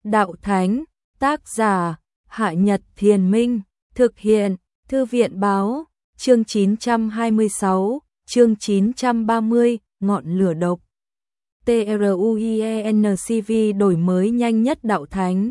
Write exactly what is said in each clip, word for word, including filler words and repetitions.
Đạo Thánh, tác giả, Hạ Nhật Thiền Minh, thực hiện, Thư viện Báo, chương chín trăm hai mươi sáu, chương chín trăm ba mươi, ngọn lửa độc. TRUIENCV đổi mới nhanh nhất Đạo Thánh.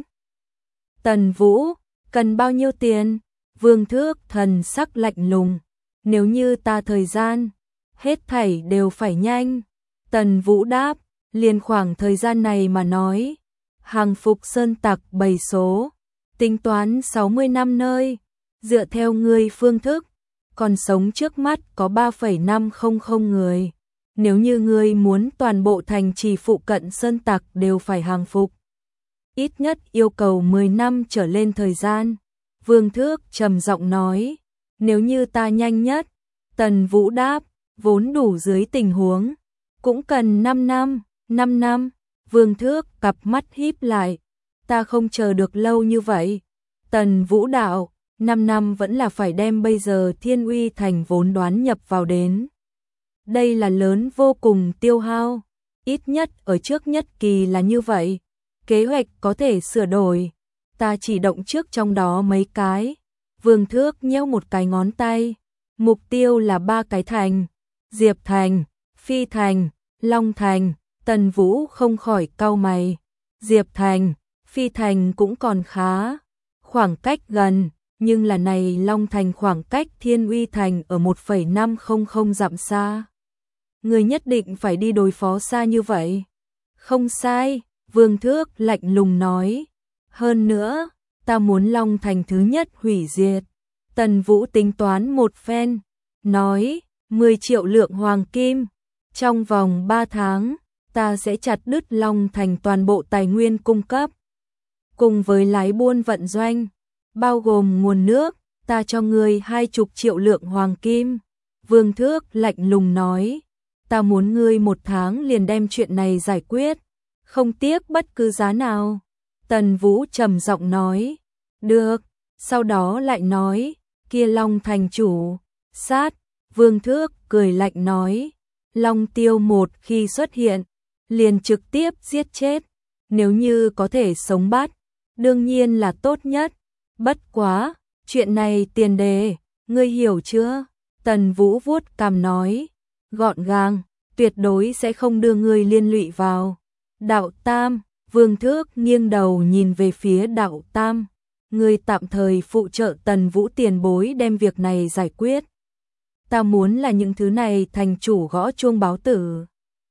Tần Vũ, cần bao nhiêu tiền? Vương Thước thần sắc lạnh lùng. Nếu như ta thời gian, hết thảy đều phải nhanh. Tần Vũ đáp, liền khoảng thời gian này mà nói. Hàng phục sơn tặc bầy số, tính toán sáu mươi năm nơi, dựa theo ngươi phương thức, còn sống trước mắt có ba phẩy năm không không người. Nếu như ngươi muốn toàn bộ thành trì phụ cận sơn tặc đều phải hàng phục, ít nhất yêu cầu mười năm trở lên thời gian. Vương Thước trầm giọng nói, nếu như ta nhanh nhất, Tần Vũ đáp, vốn đủ dưới tình huống, cũng cần năm năm, năm năm. Vương Thước cặp mắt híp lại, ta không chờ được lâu như vậy. Tần Vũ đạo, năm năm vẫn là phải đem bây giờ Thiên Uy Thành vốn đoán nhập vào đến. Đây là lớn vô cùng tiêu hao, ít nhất ở trước nhất kỳ là như vậy. Kế hoạch có thể sửa đổi, ta chỉ động trước trong đó mấy cái. Vương Thước nheo một cái ngón tay, mục tiêu là ba cái thành, Diệp Thành, Phi Thành, Long Thành. Tần Vũ không khỏi cau mày, Diệp Thành, Phi Thành cũng còn khá, khoảng cách gần, nhưng là này Long Thành khoảng cách Thiên Uy Thành ở một phẩy năm không không dặm xa. Người nhất định phải đi đối phó xa như vậy. Không sai, Vương Thước lạnh lùng nói. Hơn nữa, ta muốn Long Thành thứ nhất hủy diệt. Tần Vũ tính toán một phen, nói, mười triệu lượng hoàng kim, trong vòng ba tháng. Ta sẽ chặt đứt Long Thành toàn bộ tài nguyên cung cấp. Cùng với lái buôn vận doanh, bao gồm nguồn nước, ta cho ngươi hai chục triệu lượng hoàng kim. Vương Thước lạnh lùng nói, ta muốn ngươi một tháng liền đem chuyện này giải quyết, không tiếc bất cứ giá nào. Tần Vũ trầm giọng nói, được, sau đó lại nói, kia Long Thành chủ, sát. Vương Thước cười lạnh nói, Long Tiêu một khi xuất hiện, liền trực tiếp giết chết, nếu như có thể sống bắt, đương nhiên là tốt nhất. Bất quá, chuyện này tiền đề, ngươi hiểu chưa? Tần Vũ vuốt cằm nói, gọn gàng, tuyệt đối sẽ không đưa ngươi liên lụy vào. Đạo Tam, Vương Thước nghiêng đầu nhìn về phía Đạo Tam, ngươi tạm thời phụ trợ Tần Vũ tiền bối đem việc này giải quyết. Ta muốn là những thứ này thành chủ gõ chuông báo tử.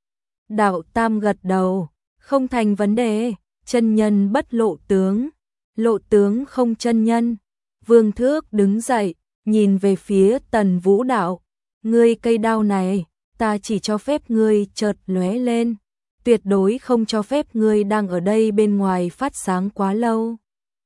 Đạo Tam gật đầu, không thành vấn đề, chân nhân bất lộ tướng, lộ tướng không chân nhân. Vương Thước đứng dậy, nhìn về phía Tần Vũ đạo, ngươi cây đao này, ta chỉ cho phép ngươi chợt lóe lên, tuyệt đối không cho phép ngươi đang ở đây bên ngoài phát sáng quá lâu.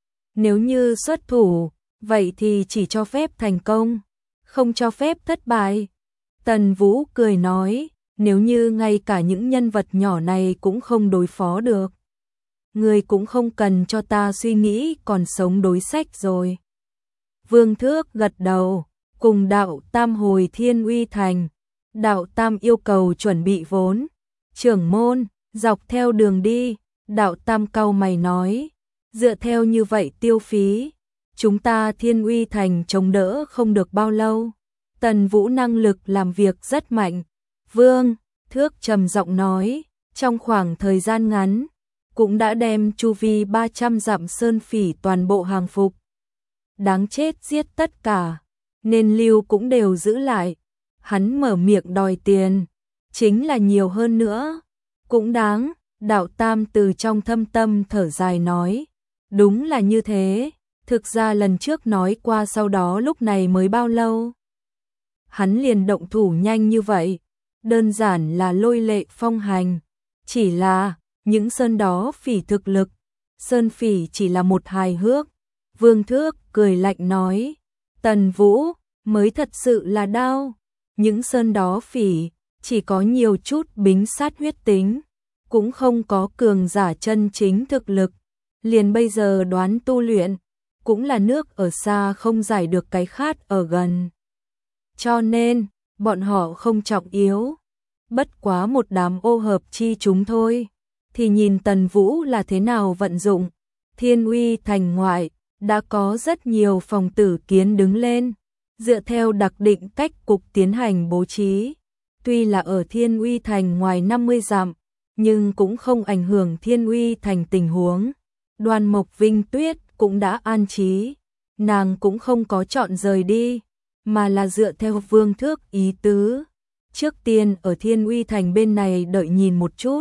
Nếu như xuất thủ, vậy thì chỉ cho phép thành công, không cho phép thất bại. Tần Vũ cười nói, nếu như ngay cả những nhân vật nhỏ này cũng không đối phó được, ngươi cũng không cần cho ta suy nghĩ còn sống đối sách rồi. Vương Thước gật đầu, cùng Đạo Tam hồi Thiên Uy Thành. Đạo Tam yêu cầu chuẩn bị vốn. Trưởng môn, dọc theo đường đi, Đạo Tam cau mày nói, dựa theo như vậy tiêu phí, chúng ta Thiên Uy Thành chống đỡ không được bao lâu. Tần Vũ năng lực làm việc rất mạnh. Vương Thước trầm giọng nói, trong khoảng thời gian ngắn, cũng đã đem chu vi ba trăm dặm sơn phỉ toàn bộ hàng phục. Đáng chết giết tất cả, nên lưu cũng đều giữ lại. Hắn mở miệng đòi tiền, chính là nhiều hơn nữa, cũng đáng. Đạo Tam từ trong thâm tâm thở dài nói, đúng là như thế, thực ra lần trước nói qua sau đó lúc này mới bao lâu. Hắn liền động thủ nhanh như vậy, đơn giản là lôi lệ phong hành, chỉ là những sơn đó phỉ thực lực, sơn phỉ chỉ là một hài hước. Vương Thước cười lạnh nói, Tần Vũ mới thật sự là đau, những sơn đó phỉ chỉ có nhiều chút bính sát huyết tính, cũng không có cường giả chân chính thực lực, liền bây giờ đoán tu luyện, cũng là nước ở xa không giải được cái khát ở gần. Cho nên, bọn họ không trọng yếu, bất quá một đám ô hợp chi chúng thôi, thì nhìn Tần Vũ là thế nào vận dụng. Thiên Uy thành ngoại, đã có rất nhiều phòng tử kiến đứng lên, dựa theo đặc định cách cục tiến hành bố trí. Tuy là ở Thiên Uy thành ngoài năm mươi dặm, nhưng cũng không ảnh hưởng Thiên Uy thành tình huống. Đoan Mộc Vinh Tuyết cũng đã an trí, nàng cũng không có chọn rời đi, mà là dựa theo Vương Thước ý tứ. Trước tiên ở Thiên Uy thành bên này đợi nhìn một chút.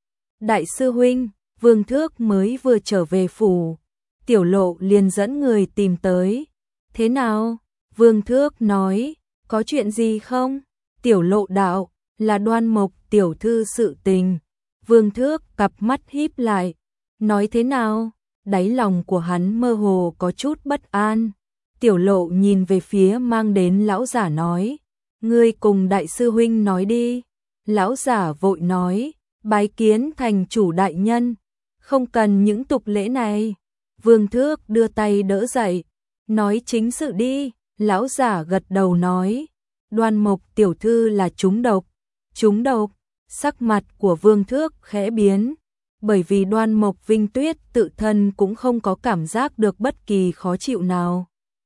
Đại sư huynh, Vương Thước mới vừa trở về phủ, Tiểu Lộ liền dẫn người tìm tới. Thế nào? Vương Thước nói, có chuyện gì không? Tiểu Lộ đạo, là Đoan Mộc tiểu thư sự tình. Vương Thước cặp mắt híp lại, nói thế nào? Đáy lòng của hắn mơ hồ có chút bất an. Tiểu Lộ nhìn về phía mang đến lão giả nói, ngươi cùng đại sư huynh nói đi. Lão giả vội nói, bái kiến thành chủ đại nhân, không cần những tục lễ này. Vương Thước đưa tay đỡ dậy, nói chính sự đi. Lão giả gật đầu nói, Đoan Mộc tiểu thư là trúng độc. Trúng độc? Sắc mặt của Vương Thước khẽ biến, bởi vì Đoan Mộc Vinh Tuyết tự thân cũng không có cảm giác được bất kỳ khó chịu nào.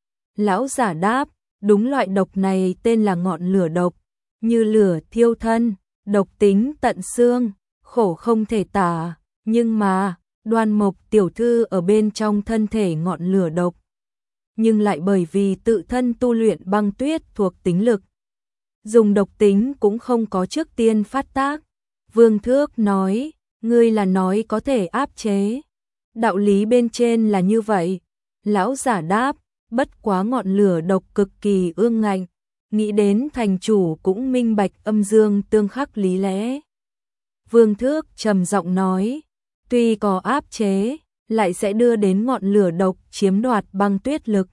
Lão giả đáp, đúng loại độc này tên là ngọn lửa độc, như lửa thiêu thân, độc tính tận xương, khổ không thể tả, nhưng mà Đoan Mộc tiểu thư ở bên trong thân thể ngọn lửa độc, nhưng lại bởi vì tự thân tu luyện băng tuyết thuộc tính lực, dùng độc tính cũng không có trước tiên phát tác. Vương Thước nói, ngươi là nói có thể áp chế. Đạo lý bên trên là như vậy. Lão giả đáp, bất quá ngọn lửa độc cực kỳ ương ngạnh, nghĩ đến thành chủ cũng minh bạch âm dương tương khắc lý lẽ. Vương Thước trầm giọng nói, tuy có áp chế, lại sẽ đưa đến ngọn lửa độc chiếm đoạt băng tuyết lực,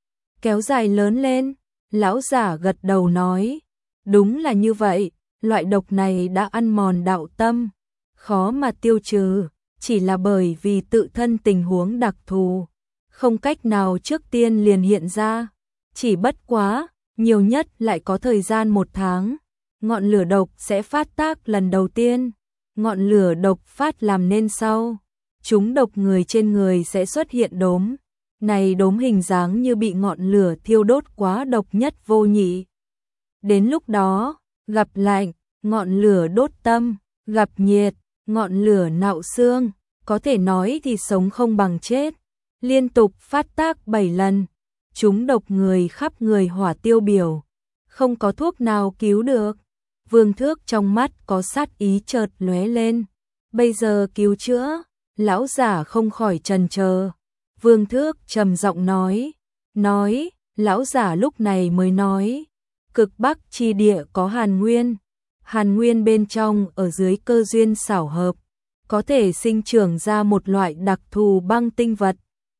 kéo dài lớn lên. Lão giả gật đầu nói, đúng là như vậy, loại độc này đã ăn mòn đạo tâm, khó mà tiêu trừ, chỉ là bởi vì tự thân tình huống đặc thù, không cách nào trước tiên liền hiện ra, chỉ bất quá, nhiều nhất lại có thời gian một tháng, ngọn lửa độc sẽ phát tác lần đầu tiên, ngọn lửa độc phát làm nên sau, chúng độc người trên người sẽ xuất hiện đốm, này đốm hình dáng như bị ngọn lửa thiêu đốt quá độc nhất vô nhị. Đến lúc đó, gặp lạnh, ngọn lửa đốt tâm, gặp nhiệt, ngọn lửa nạo xương, có thể nói thì sống không bằng chết. Liên tục phát tác bảy lần, chúng độc người khắp người hỏa tiêu biểu, không có thuốc nào cứu được. Vương Thước trong mắt có sát ý chợt lóe lên, bây giờ cứu chữa, lão giả không khỏi chần chờ. Vương Thước trầm giọng nói, nói, lão giả lúc này mới nói, cực bắc chi địa có hàn nguyên, hàn nguyên bên trong ở dưới cơ duyên xảo hợp, có thể sinh trưởng ra một loại đặc thù băng tinh vật,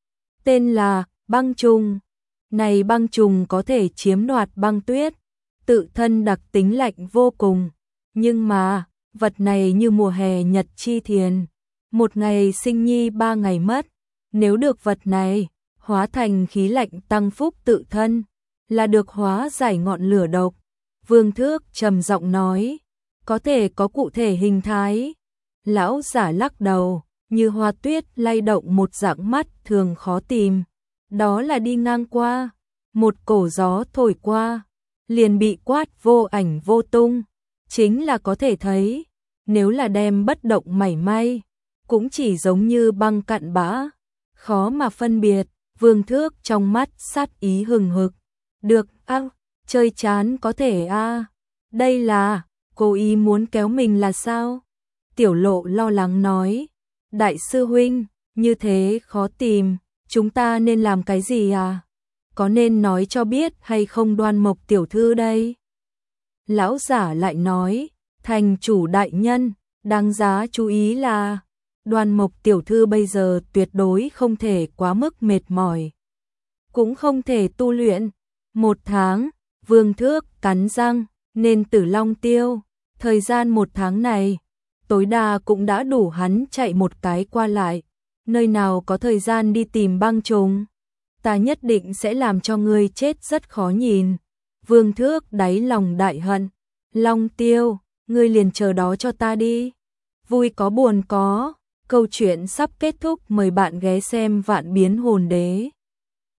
tên là băng trùng. Này băng trùng có thể chiếm đoạt băng tuyết, tự thân đặc tính lạnh vô cùng, nhưng mà vật này như mùa hè nhật chi thiền, một ngày sinh nhi ba ngày mất. Nếu được vật này hóa thành khí lạnh tăng phúc tự thân, là được hóa giải ngọn lửa độc. Vương Thước trầm giọng nói, có thể có cụ thể hình thái. Lão giả lắc đầu, như hoa tuyết lay động một dạng mắt thường khó tìm. Đó là đi ngang qua, một cổ gió thổi qua, liền bị quát vô ảnh vô tung, chính là có thể thấy, nếu là đem bất động mảy may, cũng chỉ giống như băng cặn bã, khó mà phân biệt. Vương Thước trong mắt sát ý hừng hực, được, a, chơi chán có thể a, đây là, cố ý muốn kéo mình là sao? Tiểu Lộ lo lắng nói, đại sư huynh, như thế khó tìm, chúng ta nên làm cái gì à? Có nên nói cho biết hay không Đoan Mộc tiểu thư đây? Lão giả lại nói, thành chủ đại nhân, đáng giá chú ý là, Đoan Mộc tiểu thư bây giờ tuyệt đối không thể quá mức mệt mỏi, cũng không thể tu luyện. Một tháng, Vương Thước cắn răng, nên Tử Long Tiêu, thời gian một tháng này, tối đa cũng đã đủ hắn chạy một cái qua lại, nơi nào có thời gian đi tìm băng trùng. Ta nhất định sẽ làm cho ngươi chết rất khó nhìn. Vương Thước đáy lòng đại hận, Long Tiêu, ngươi liền chờ đó cho ta đi. Vui có buồn có, Câu chuyện sắp kết thúc, mời bạn ghé xem Vạn Biến Hồn Đế.